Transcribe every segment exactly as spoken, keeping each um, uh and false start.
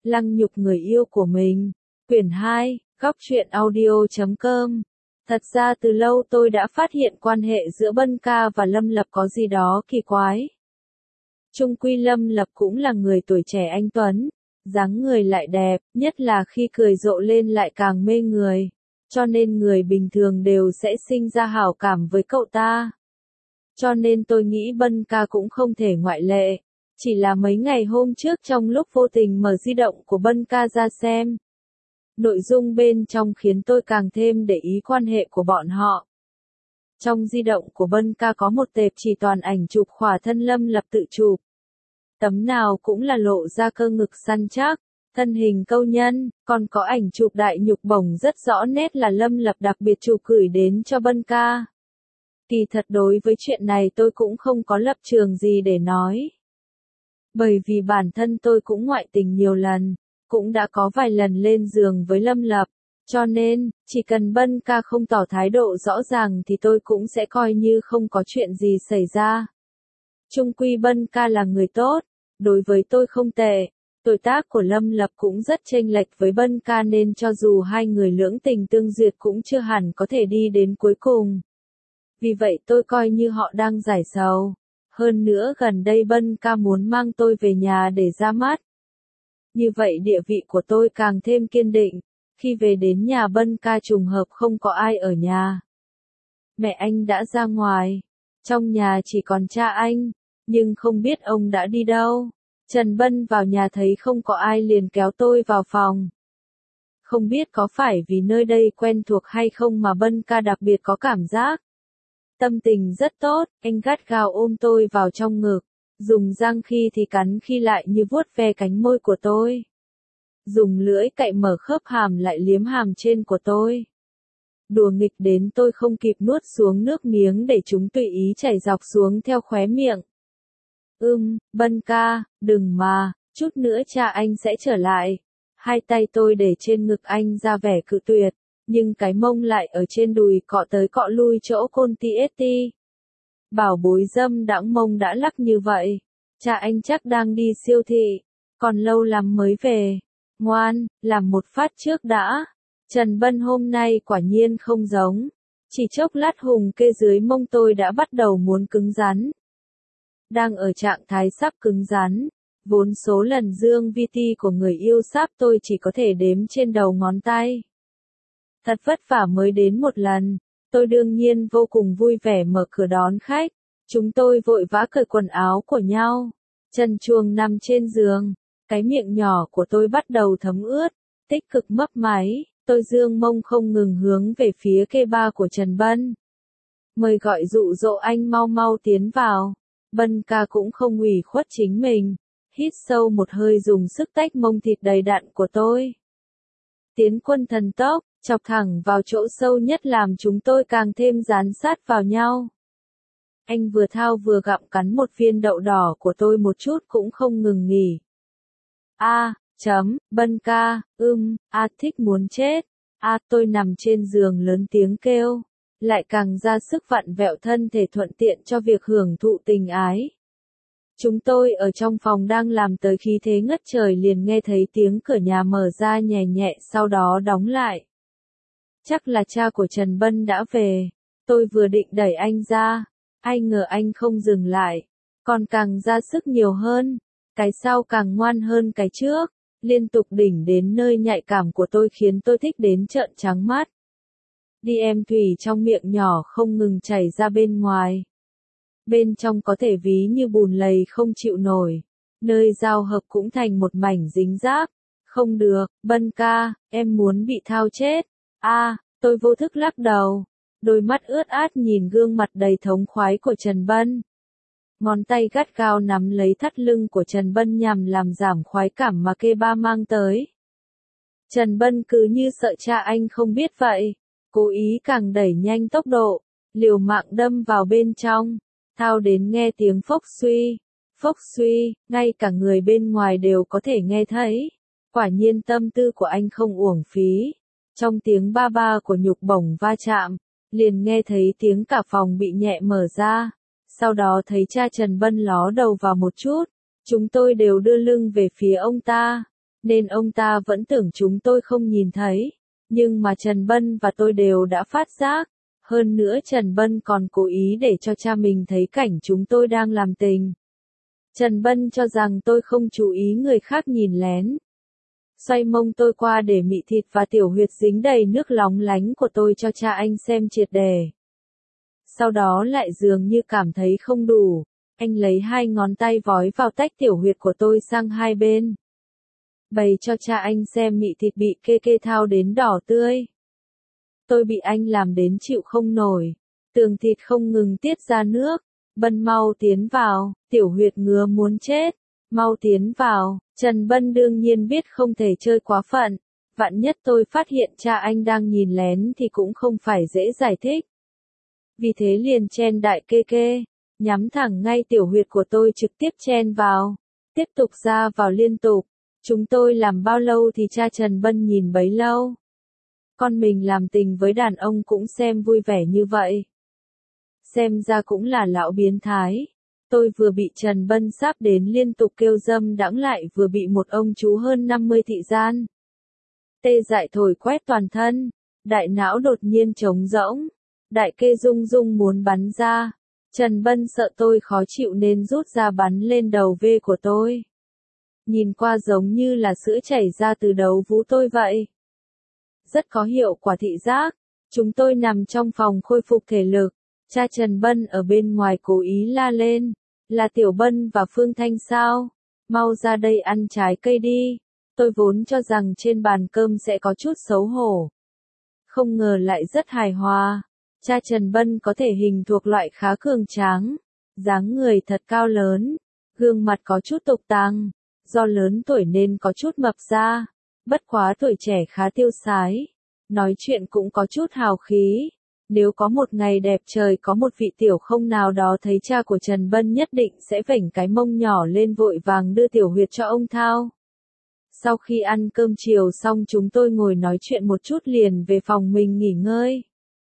Lăng nhục người yêu của mình. Quyển hai, góc truyện audio chấm com. Thật ra từ lâu tôi đã phát hiện quan hệ giữa Bân Ca và Lâm Lập có gì đó kỳ quái. Chung quy Lâm Lập cũng là người tuổi trẻ anh tuấn, dáng người lại đẹp, nhất là khi cười rộ lên lại càng mê người, cho nên người bình thường đều sẽ sinh ra hảo cảm với cậu ta. Cho nên tôi nghĩ Bân Ca cũng không thể ngoại lệ. Chỉ là mấy ngày hôm trước trong lúc vô tình mở di động của Bân Ca ra xem, nội dung bên trong khiến tôi càng thêm để ý quan hệ của bọn họ. Trong di động của Bân Ca có một tệp chỉ toàn ảnh chụp khỏa thân Lâm Lập tự chụp. Tấm nào cũng là lộ ra cơ ngực săn chắc, thân hình câu nhân, còn có ảnh chụp đại nhục bổng rất rõ nét là Lâm Lập đặc biệt chụp gửi đến cho Bân Ca. Kỳ thật đối với chuyện này tôi cũng không có lập trường gì để nói. Bởi vì bản thân tôi cũng ngoại tình nhiều lần, cũng đã có vài lần lên giường với Lâm Lập, cho nên, chỉ cần Bân Ca không tỏ thái độ rõ ràng thì tôi cũng sẽ coi như không có chuyện gì xảy ra. Chung quy Bân Ca là người tốt, đối với tôi không tệ, tuổi tác của Lâm Lập cũng rất chênh lệch với Bân Ca nên cho dù hai người lưỡng tình tương duyệt cũng chưa hẳn có thể đi đến cuối cùng. Vì vậy tôi coi như họ đang giải sầu. Hơn nữa gần đây Bân Ca muốn mang tôi về nhà để ra mắt. Như vậy địa vị của tôi càng thêm kiên định. Khi về đến nhà Bân Ca trùng hợp không có ai ở nhà. Mẹ anh đã ra ngoài. Trong nhà chỉ còn cha anh. Nhưng không biết ông đã đi đâu. Trần Bân vào nhà thấy không có ai liền kéo tôi vào phòng. Không biết có phải vì nơi đây quen thuộc hay không mà Bân Ca đặc biệt có cảm giác. Tâm tình rất tốt, anh gắt gao ôm tôi vào trong ngực, dùng răng khi thì cắn khi lại như vuốt ve cánh môi của tôi. Dùng lưỡi cạy mở khớp hàm lại liếm hàm trên của tôi. Đùa nghịch đến tôi không kịp nuốt xuống nước miếng để chúng tùy ý chảy dọc xuống theo khóe miệng. Ưm, Bân Ca, đừng mà, chút nữa cha anh sẽ trở lại. Hai tay tôi để trên ngực anh ra vẻ cự tuyệt. Nhưng cái mông lại ở trên đùi cọ tới cọ lui chỗ côn ti ết ti. Bảo bối dâm đãng mông đã lắc như vậy. Cha anh chắc đang đi siêu thị. Còn lâu lắm mới về. Ngoan, làm một phát trước đã. Trần Bân hôm nay quả nhiên không giống. Chỉ chốc lát hùng kê dưới mông tôi đã bắt đầu muốn cứng rắn. Đang ở trạng thái sắp cứng rắn. Vốn số lần dương vi ti của người yêu sắp tôi chỉ có thể đếm trên đầu ngón tay. Thật vất vả mới đến một lần, tôi đương nhiên vô cùng vui vẻ mở cửa đón khách. Chúng tôi vội vã cởi quần áo của nhau. Trần Chuồng nằm trên giường, cái miệng nhỏ của tôi bắt đầu thấm ướt, tích cực mấp máy, tôi dương mông không ngừng hướng về phía kê ba của Trần Bân. Mời gọi dụ dỗ anh mau mau tiến vào. Bân Ca cũng không ủy khuất chính mình, hít sâu một hơi dùng sức tách mông thịt đầy đặn của tôi. Tiến quân thần tốc, chọc thẳng vào chỗ sâu nhất làm chúng tôi càng thêm dán sát vào nhau. Anh vừa thao vừa gặm cắn một viên đậu đỏ của tôi một chút cũng không ngừng nghỉ. A, chấm, Bân Ca, ưm, a thích muốn chết. A tôi nằm trên giường lớn tiếng kêu, lại càng ra sức vặn vẹo thân thể thuận tiện cho việc hưởng thụ tình ái. Chúng tôi ở trong phòng đang làm tới khí thế ngất trời liền nghe thấy tiếng cửa nhà mở ra nhẹ nhẹ sau đó đóng lại. Chắc là cha của Trần Bân đã về. Tôi vừa định đẩy anh ra, ai ngờ anh không dừng lại, còn càng ra sức nhiều hơn, cái sau càng ngoan hơn cái trước, liên tục đỉnh đến nơi nhạy cảm của tôi khiến tôi thích đến trợn trắng mắt. Đi em thủy trong miệng nhỏ không ngừng chảy ra bên ngoài. Bên trong có thể ví như bùn lầy không chịu nổi, nơi giao hợp cũng thành một mảnh dính rác. Không được, Bân Ca, em muốn bị thao chết. A, à, tôi vô thức lắc đầu, đôi mắt ướt át nhìn gương mặt đầy thống khoái của Trần Bân. Ngón tay gắt gao nắm lấy thắt lưng của Trần Bân nhằm làm giảm khoái cảm mà kê ba mang tới. Trần Bân cứ như sợ cha anh không biết vậy, cố ý càng đẩy nhanh tốc độ, liều mạng đâm vào bên trong, thao đến nghe tiếng phốc suy, phốc suy, ngay cả người bên ngoài đều có thể nghe thấy. Quả nhiên tâm tư của anh không uổng phí. Trong tiếng ba ba của nhục bổng va chạm, liền nghe thấy tiếng cả phòng bị nhẹ mở ra. Sau đó thấy cha Trần Bân ló đầu vào một chút, chúng tôi đều đưa lưng về phía ông ta. nên ông ta vẫn tưởng chúng tôi không nhìn thấy. Nhưng mà Trần Bân và tôi đều đã phát giác. Hơn nữa Trần Bân còn cố ý để cho cha mình thấy cảnh chúng tôi đang làm tình. Trần Bân cho rằng tôi không chú ý người khác nhìn lén. Xoay mông tôi qua để mị thịt và tiểu huyệt dính đầy nước lóng lánh của tôi cho cha anh xem triệt đề. Sau đó lại dường như cảm thấy không đủ, anh lấy hai ngón tay vói vào tách tiểu huyệt của tôi sang hai bên. Bày cho cha anh xem mị thịt bị kê kê thao đến đỏ tươi. Tôi bị anh làm đến chịu không nổi, tường thịt không ngừng tiết ra nước. Bân mau tiến vào, tiểu huyệt ngứa muốn chết, mau tiến vào. Trần Bân đương nhiên biết không thể chơi quá phận, vạn nhất tôi phát hiện cha anh đang nhìn lén thì cũng không phải dễ giải thích. Vì thế liền chen đại kê kê, nhắm thẳng ngay tiểu huyệt của tôi trực tiếp chen vào, tiếp tục ra vào liên tục. Chúng tôi làm bao lâu thì cha Trần Bân nhìn bấy lâu. Con mình làm tình với đàn ông cũng xem vui vẻ như vậy. Xem ra cũng là lão biến thái. Tôi vừa bị Trần Bân sáp đến liên tục kêu dâm đãng lại vừa bị một ông chú hơn năm mươi thị gian. Tê dại thổi quét toàn thân, đại não đột nhiên trống rỗng, đại kê rung rung muốn bắn ra. Trần Bân sợ tôi khó chịu nên rút ra bắn lên đầu vê của tôi. Nhìn qua giống như là sữa chảy ra từ đầu vú tôi vậy. Rất có hiệu quả thị giác. Chúng tôi nằm trong phòng khôi phục thể lực. Cha Trần Bân ở bên ngoài cố ý la lên. Là Tiểu Bân và Phương Thanh sao? Mau ra đây ăn trái cây đi. Tôi vốn cho rằng trên bàn cơm sẽ có chút xấu hổ. Không ngờ lại rất hài hòa. Cha Trần Bân có thể hình thuộc loại khá cường tráng. Dáng người thật cao lớn. Gương mặt có chút tục tàng. Do lớn tuổi nên có chút mập ra. Bất quá tuổi trẻ khá tiêu sái. Nói chuyện cũng có chút hào khí. Nếu có một ngày đẹp trời có một vị tiểu không nào đó thấy cha của Trần Bân nhất định sẽ vểnh cái mông nhỏ lên vội vàng đưa tiểu huyệt cho ông thao. Sau khi ăn cơm chiều xong chúng tôi ngồi nói chuyện một chút liền về phòng mình nghỉ ngơi.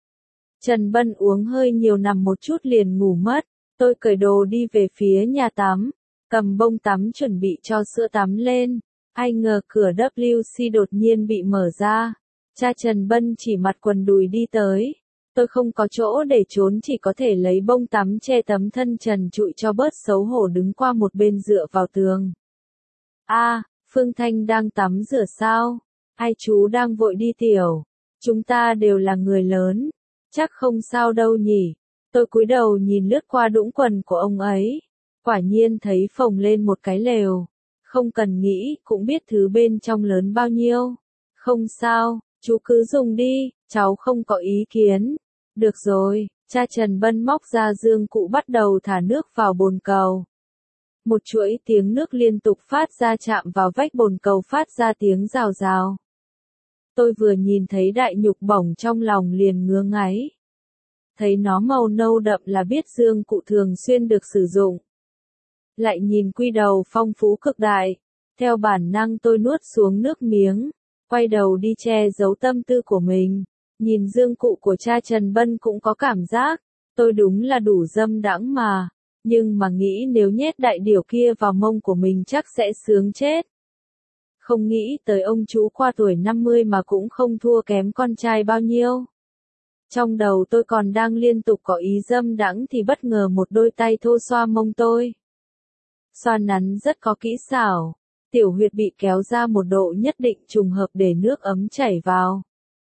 Trần Bân uống hơi nhiều nằm một chút liền ngủ mất. Tôi cởi đồ đi về phía nhà tắm. Cầm bông tắm chuẩn bị cho sữa tắm lên. Ai ngờ cửa vê kép xê đột nhiên bị mở ra. Cha Trần Bân chỉ mặc quần đùi đi tới. Tôi không có chỗ để trốn chỉ có thể lấy bông tắm che tấm thân trần trụi cho bớt xấu hổ đứng qua một bên dựa vào tường. A, à, Phương Thanh đang tắm rửa sao? Ai chú đang vội đi tiểu? Chúng ta đều là người lớn. Chắc không sao đâu nhỉ? Tôi cúi đầu nhìn lướt qua đũng quần của ông ấy. Quả nhiên thấy phồng lên một cái lều. Không cần nghĩ, cũng biết thứ bên trong lớn bao nhiêu. Không sao, chú cứ dùng đi, cháu không có ý kiến. Được rồi, cha Trần Bân móc ra dương cụ bắt đầu thả nước vào bồn cầu. Một chuỗi tiếng nước liên tục phát ra chạm vào vách bồn cầu phát ra tiếng rào rào. Tôi vừa nhìn thấy đại nhục bổng trong lòng liền ngứa ngáy. Thấy nó màu nâu đậm là biết dương cụ thường xuyên được sử dụng. Lại nhìn quy đầu phong phú cực đại. Theo bản năng tôi nuốt xuống nước miếng. Quay đầu đi che giấu tâm tư của mình. Nhìn dương cụ của cha Trần Bân cũng có cảm giác. Tôi đúng là đủ dâm đãng mà. Nhưng mà nghĩ nếu nhét đại điểu kia vào mông của mình chắc sẽ sướng chết. Không nghĩ tới ông chú qua tuổi năm mươi mà cũng không thua kém con trai bao nhiêu. Trong đầu tôi còn đang liên tục có ý dâm đãng thì bất ngờ một đôi tay thô xoa mông tôi. Xoa nắn rất có kỹ xảo. Tiểu huyệt bị kéo ra một độ nhất định trùng hợp để nước ấm chảy vào.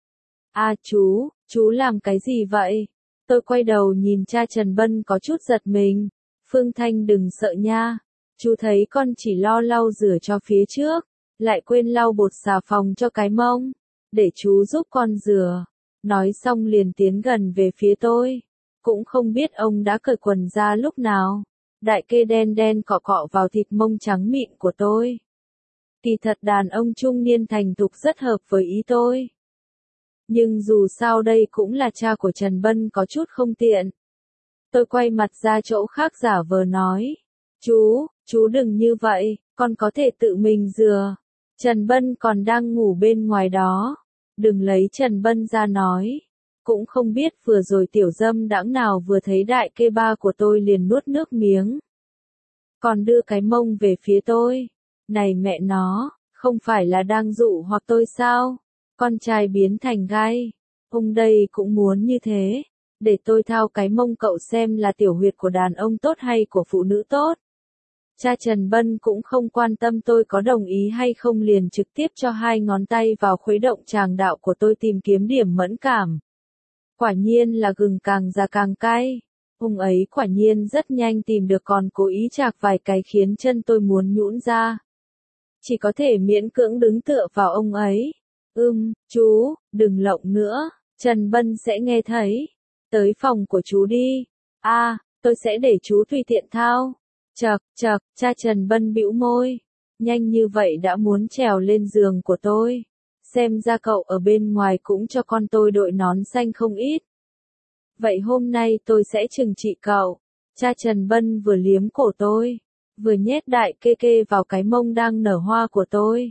À chú, chú làm cái gì vậy? Tôi quay đầu nhìn cha Trần Bân có chút giật mình. Phương Thanh đừng sợ nha. Chú thấy con chỉ lo lau rửa cho phía trước. Lại quên lau bột xà phòng cho cái mông. Để chú giúp con rửa. Nói xong liền tiến gần về phía tôi. Cũng không biết ông đã cởi quần ra lúc nào. Đại kê đen đen cọ cọ vào thịt mông trắng mịn của tôi. Kỳ thật đàn ông trung niên thành thục rất hợp với ý tôi. Nhưng dù sao đây cũng là cha của Trần Bân có chút không tiện. Tôi quay mặt ra chỗ khác giả vờ nói. Chú, chú đừng như vậy, con có thể tự mình rửa. Trần Bân còn đang ngủ bên ngoài đó. Đừng lấy Trần Bân ra nói. Cũng không biết vừa rồi tiểu dâm đãng nào vừa thấy đại kê ba của tôi liền nuốt nước miếng. Còn đưa cái mông về phía tôi. Này mẹ nó, Không phải là đang dụ hoặc tôi sao? Con trai biến thành gai. Ông đây cũng muốn như thế. Để tôi thao cái mông cậu xem là tiểu huyệt của đàn ông tốt hay của phụ nữ tốt. Cha Trần Bân cũng không quan tâm tôi có đồng ý hay không, liền trực tiếp cho hai ngón tay vào khuấy động tràng đạo của tôi tìm kiếm điểm mẫn cảm. Quả nhiên là gừng càng già càng cay. Ông ấy quả nhiên rất nhanh tìm được, còn cố ý chạc vài cái khiến chân tôi muốn nhũn ra. Chỉ có thể miễn cưỡng đứng tựa vào ông ấy. Ưm, chú, đừng lộng nữa, Trần Bân sẽ nghe thấy. Tới phòng của chú đi. A, à, tôi sẽ để chú tùy tiện thao. Chậc, chậc, cha Trần Bân bĩu môi. Nhanh như vậy đã muốn trèo lên giường của tôi. Xem ra cậu ở bên ngoài cũng cho con tôi đội nón xanh không ít. Vậy hôm nay tôi sẽ trừng trị cậu. Cha Trần Bân vừa liếm cổ tôi, vừa nhét đại kê kê vào cái mông đang nở hoa của tôi.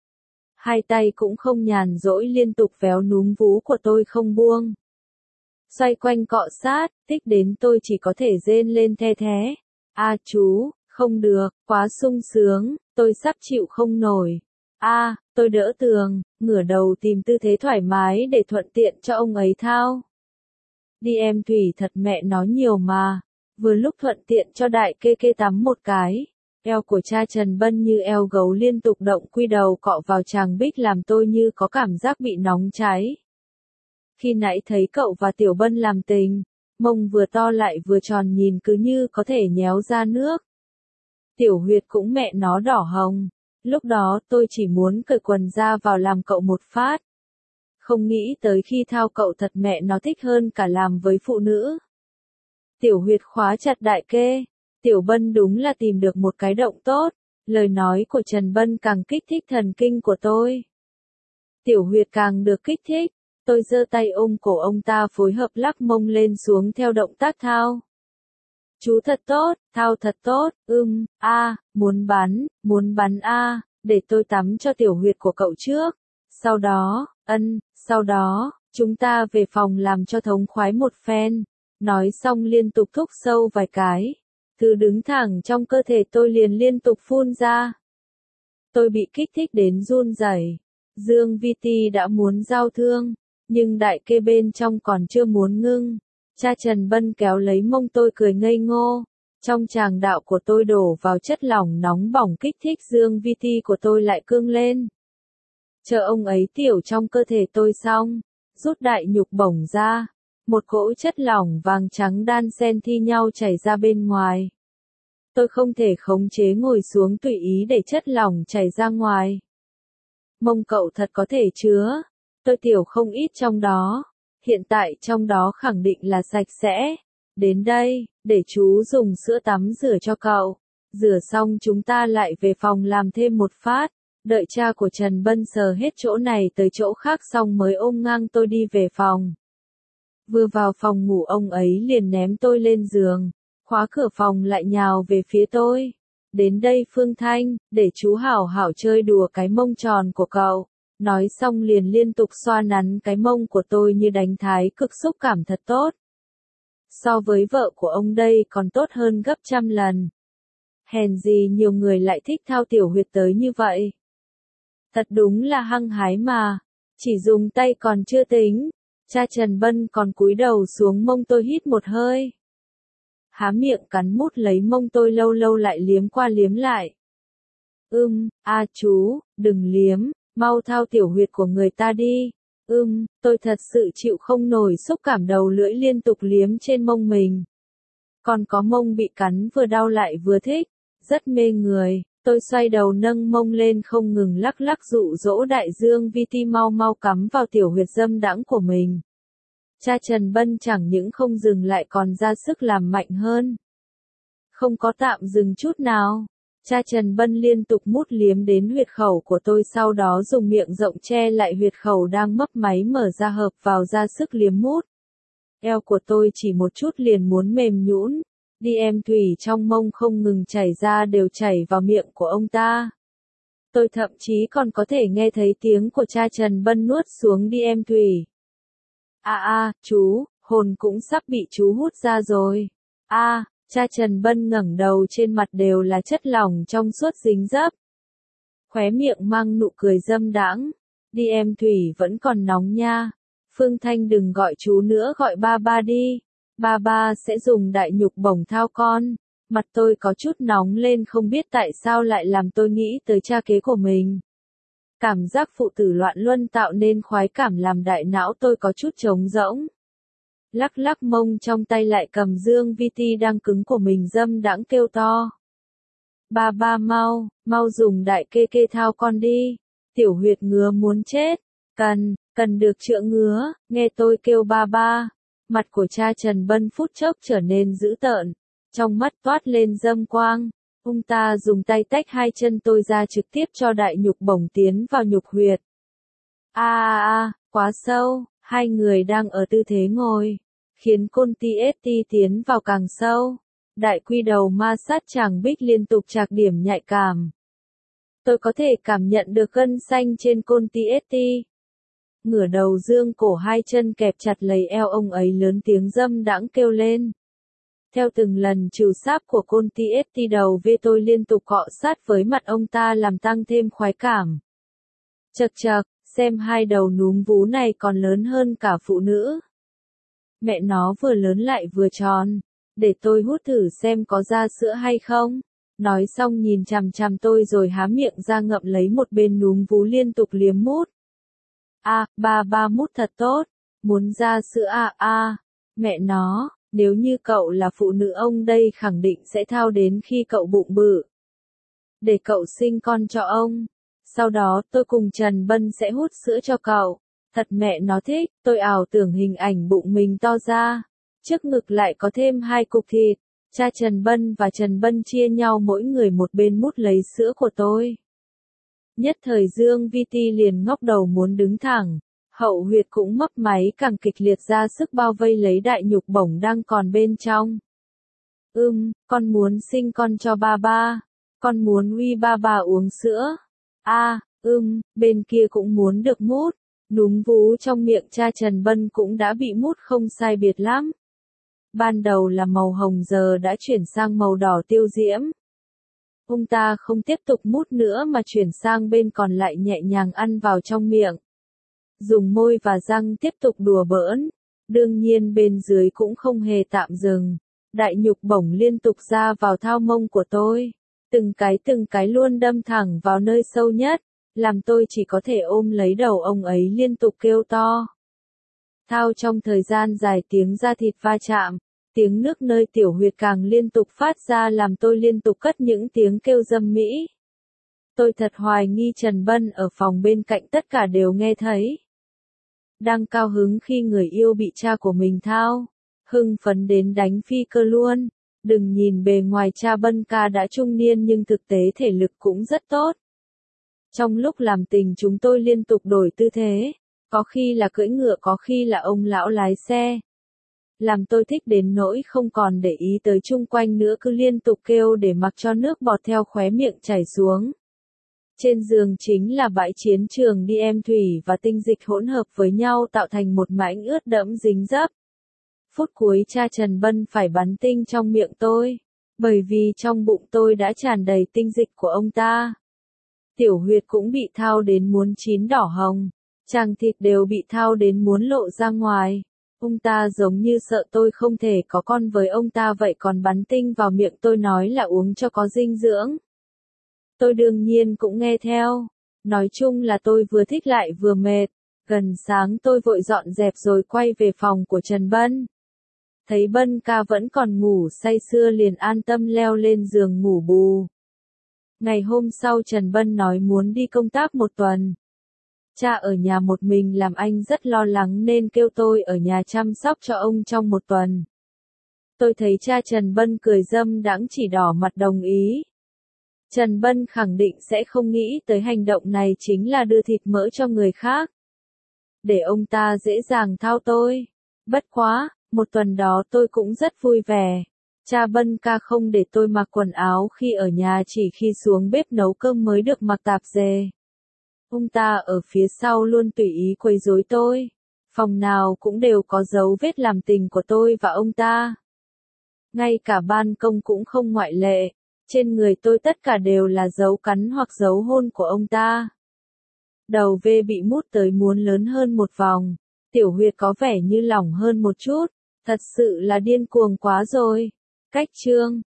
Hai tay cũng không nhàn rỗi liên tục véo núm vú của tôi không buông. Xoay quanh cọ sát, thích đến tôi chỉ có thể rên lên the thé. A à, chú, không được, quá sung sướng, tôi sắp chịu không nổi. A, à, tôi đỡ tường, ngửa đầu tìm tư thế thoải mái để thuận tiện cho ông ấy thao. Đi em Thủy thật mẹ nói nhiều mà, vừa lúc thuận tiện cho đại kê kê tắm một cái. Eo của cha Trần Bân như eo gấu liên tục động quy đầu cọ vào tràng bích làm tôi như có cảm giác bị nóng cháy. Khi nãy thấy cậu và Tiểu Bân làm tình, mông vừa to lại vừa tròn nhìn cứ như có thể nhéo ra nước. Tiểu huyệt cũng mẹ nó đỏ hồng. Lúc đó tôi chỉ muốn cởi quần ra vào làm cậu một phát. Không nghĩ tới khi thao cậu thật mẹ nó thích hơn cả làm với phụ nữ. Tiểu huyệt khóa chặt đại kê. Tiểu Bân đúng là tìm được một cái động tốt. Lời nói của Trần Bân càng kích thích thần kinh của tôi. Tiểu huyệt càng được kích thích. Tôi giơ tay ôm cổ ông ta phối hợp lắc mông lên xuống theo động tác thao. Chú thật tốt, thao thật tốt, ưm, a, à, muốn bắn, muốn bắn a, à, để tôi tắm cho tiểu huyệt của cậu trước. Sau đó, ân, sau đó, chúng ta về phòng làm cho thống khoái một phen. Nói xong liên tục thúc sâu vài cái. Thứ đứng thẳng trong cơ thể tôi liền liên tục phun ra. Tôi bị kích thích đến run rẩy. Dương Vi Ti đã muốn giao thương, nhưng đại kê bên trong còn chưa muốn ngưng. Cha Trần Bân kéo lấy mông tôi cười ngây ngô. Trong tràng đạo của tôi đổ vào chất lỏng nóng bỏng kích thích dương vi ti của tôi lại cương lên. Chờ ông ấy tiểu trong cơ thể tôi xong, rút đại nhục bổng ra. Một cỗ chất lỏng vàng trắng đan xen thi nhau chảy ra bên ngoài. Tôi không thể khống chế ngồi xuống tùy ý để chất lỏng chảy ra ngoài. Mông cậu thật có thể chứa. Tôi tiểu không ít trong đó. Hiện tại trong đó khẳng định là sạch sẽ. Đến đây, để chú dùng sữa tắm rửa cho cậu. Rửa xong chúng ta lại về phòng làm thêm một phát. Đợi cha của Trần Bân sờ hết chỗ này tới chỗ khác xong mới ôm ngang tôi đi về phòng. Vừa vào phòng ngủ ông ấy liền ném tôi lên giường. Khóa cửa phòng lại nhào về phía tôi. Đến đây Phương Thanh, để chú hảo hảo chơi đùa cái mông tròn của cậu. Nói xong liền liên tục xoa nắn cái mông của tôi như đánh thái cực xúc cảm thật tốt. So với vợ của ông đây còn tốt hơn gấp trăm lần. Hèn gì nhiều người lại thích thao tiểu huyệt tới như vậy. Thật đúng là hăng hái mà. Chỉ dùng tay còn chưa tính. Cha Trần Bân còn cúi đầu xuống mông tôi hít một hơi. Há miệng cắn mút lấy mông tôi lâu lâu lại liếm qua liếm lại. Ưm, a à chú, đừng liếm, mau thao tiểu huyệt của người ta đi. Ưm, tôi thật sự chịu không nổi xúc cảm đầu lưỡi liên tục liếm trên mông mình. Còn có mông bị cắn vừa đau lại vừa thích, rất mê người. Tôi xoay đầu nâng mông lên không ngừng lắc lắc dụ dỗ đại dương vi ti mau mau cắm vào tiểu huyệt dâm đãng của mình. Cha Trần Bân chẳng những không dừng lại còn ra sức làm mạnh hơn. Không có tạm dừng chút nào. Cha Trần Bân liên tục mút liếm đến huyệt khẩu của tôi, sau đó dùng miệng rộng che lại huyệt khẩu đang mấp máy mở ra hợp vào ra sức liếm mút. Eo của tôi chỉ một chút liền muốn mềm nhũn. Đi em thủy trong mông không ngừng chảy ra đều chảy vào miệng của ông ta. Tôi thậm chí còn có thể nghe thấy tiếng của cha Trần Bân nuốt xuống đi em thủy. A à, a, à, chú, hồn cũng sắp bị chú hút ra rồi. A, à, cha Trần Bân ngẩng đầu trên mặt đều là chất lỏng trong suốt dính dấp. khóe miệng mang nụ cười dâm đãng. Đi em Thủy vẫn còn nóng nha. Phương Thanh đừng gọi chú nữa, gọi ba ba đi. Ba ba sẽ dùng đại nhục bổng thao con. Mặt tôi có chút nóng lên, không biết tại sao lại làm tôi nghĩ tới cha kế của mình. Cảm giác phụ tử loạn luân tạo nên khoái cảm làm đại não tôi có chút trống rỗng. Lắc lắc mông trong tay lại cầm dương vê tê đang cứng của mình dâm đãng kêu to. Ba ba mau, mau dùng đại kê kê thao con đi. Tiểu huyệt ngứa muốn chết. Cần, cần được chữa ngứa, nghe tôi kêu ba ba. Mặt của cha Trần Bân phút chốc trở nên dữ tợn. Trong mắt toát lên dâm quang. Ông ta dùng tay tách hai chân tôi ra trực tiếp cho đại nhục bổng tiến vào nhục huyệt. A a a, quá sâu, hai người đang ở tư thế ngồi. Khiến côn tê ét tê tiến vào càng sâu. Đại quy đầu ma sát chàng bích liên tục trạc điểm nhạy cảm. Tôi có thể cảm nhận được gân xanh trên côn tê ét tê. Ngửa đầu dương cổ hai chân kẹp chặt lấy eo ông ấy lớn tiếng dâm đãng kêu lên. Theo từng lần trừ sáp của côn tê ét tê đầu về tôi liên tục cọ sát với mặt ông ta làm tăng thêm khoái cảm. Chật chật, xem hai đầu núm vú này còn lớn hơn cả phụ nữ. Mẹ nó vừa lớn lại vừa tròn. Để tôi hút thử xem có ra sữa hay không. Nói xong nhìn chằm chằm tôi rồi há miệng ra ngậm lấy một bên núm vú liên tục liếm mút. A, ba ba mút thật tốt. Muốn ra sữa à a. Mẹ nó, nếu như cậu là phụ nữ ông đây khẳng định sẽ thao đến khi cậu bụng bự. Để cậu sinh con cho ông. Sau đó tôi cùng Trần Bân sẽ hút sữa cho cậu. Thật mẹ nó thích, tôi ảo tưởng hình ảnh bụng mình to ra. Trước ngực lại có thêm hai cục thịt. Cha Trần Bân và Trần Bân chia nhau mỗi người một bên mút lấy sữa của tôi. Nhất thời dương vê tê liền ngóc đầu muốn đứng thẳng. Hậu huyệt cũng mấp máy càng kịch liệt ra sức bao vây lấy đại nhục bổng đang còn bên trong. Ưm, con muốn sinh con cho ba ba. Con muốn uy ba ba uống sữa. A, ưm, bên kia cũng muốn được mút. Núm vú trong miệng cha Trần Bân cũng đã bị mút không sai biệt lắm. Ban đầu là màu hồng giờ đã chuyển sang màu đỏ tiêu diễm. Ông ta không tiếp tục mút nữa mà chuyển sang bên còn lại nhẹ nhàng ăn vào trong miệng. Dùng môi và răng tiếp tục đùa bỡn. Đương nhiên bên dưới cũng không hề tạm dừng. Đại nhục bổng liên tục ra vào thao mông của tôi. Từng cái từng cái luôn đâm thẳng vào nơi sâu nhất. Làm tôi chỉ có thể ôm lấy đầu ông ấy liên tục kêu to. Thao trong thời gian dài tiếng da thịt va chạm. Tiếng nước nơi tiểu huyệt càng liên tục phát ra làm tôi liên tục cất những tiếng kêu dâm mỹ. Tôi thật hoài nghi Trần Bân ở phòng bên cạnh tất cả đều nghe thấy. Đang cao hứng khi người yêu bị cha của mình thao. Hưng phấn đến đánh phi cơ luôn. Đừng nhìn bề ngoài cha Bân ca đã trung niên nhưng thực tế thể lực cũng rất tốt. Trong lúc làm tình chúng tôi liên tục đổi tư thế. Có khi là cưỡi ngựa, có khi là ông lão lái xe. Làm tôi thích đến nỗi không còn để ý tới chung quanh nữa, cứ liên tục kêu để mặc cho nước bọt theo khóe miệng chảy xuống. Trên giường chính là bãi chiến trường đi em thủy và tinh dịch hỗn hợp với nhau tạo thành một mảnh ướt đẫm dính dấp. Phút cuối cha Trần Bân phải bắn tinh trong miệng tôi, bởi vì trong bụng tôi đã tràn đầy tinh dịch của ông ta. Tiểu huyệt cũng bị thao đến muốn chín đỏ hồng, tràng thịt đều bị thao đến muốn lộ ra ngoài. Ông ta giống như sợ tôi không thể có con với ông ta vậy còn bắn tinh vào miệng tôi nói là uống cho có dinh dưỡng. Tôi đương nhiên cũng nghe theo. Nói chung là tôi vừa thích lại vừa mệt. Gần sáng tôi vội dọn dẹp rồi quay về phòng của Trần Bân. Thấy Bân ca vẫn còn ngủ say sưa liền an tâm leo lên giường ngủ bù. Ngày hôm sau Trần Bân nói muốn đi công tác một tuần. Cha ở nhà một mình làm anh rất lo lắng nên kêu tôi ở nhà chăm sóc cho ông trong một tuần. Tôi thấy cha Trần Bân cười dâm đãng chỉ đỏ mặt đồng ý. Trần Bân khẳng định sẽ không nghĩ tới hành động này chính là đưa thịt mỡ cho người khác. Để ông ta dễ dàng thao tôi. Bất quá, một tuần đó tôi cũng rất vui vẻ. Cha Bân ca không để tôi mặc quần áo khi ở nhà, chỉ khi xuống bếp nấu cơm mới được mặc tạp dề. Ông ta ở phía sau luôn tùy ý quấy rối tôi. Phòng nào cũng đều có dấu vết làm tình của tôi và ông ta. Ngay cả ban công cũng không ngoại lệ. Trên người tôi tất cả đều là dấu cắn hoặc dấu hôn của ông ta. Đầu V bị mút tới muốn lớn hơn một vòng. Tiểu huyệt có vẻ như lỏng hơn một chút. Thật sự là điên cuồng quá rồi. Cách chương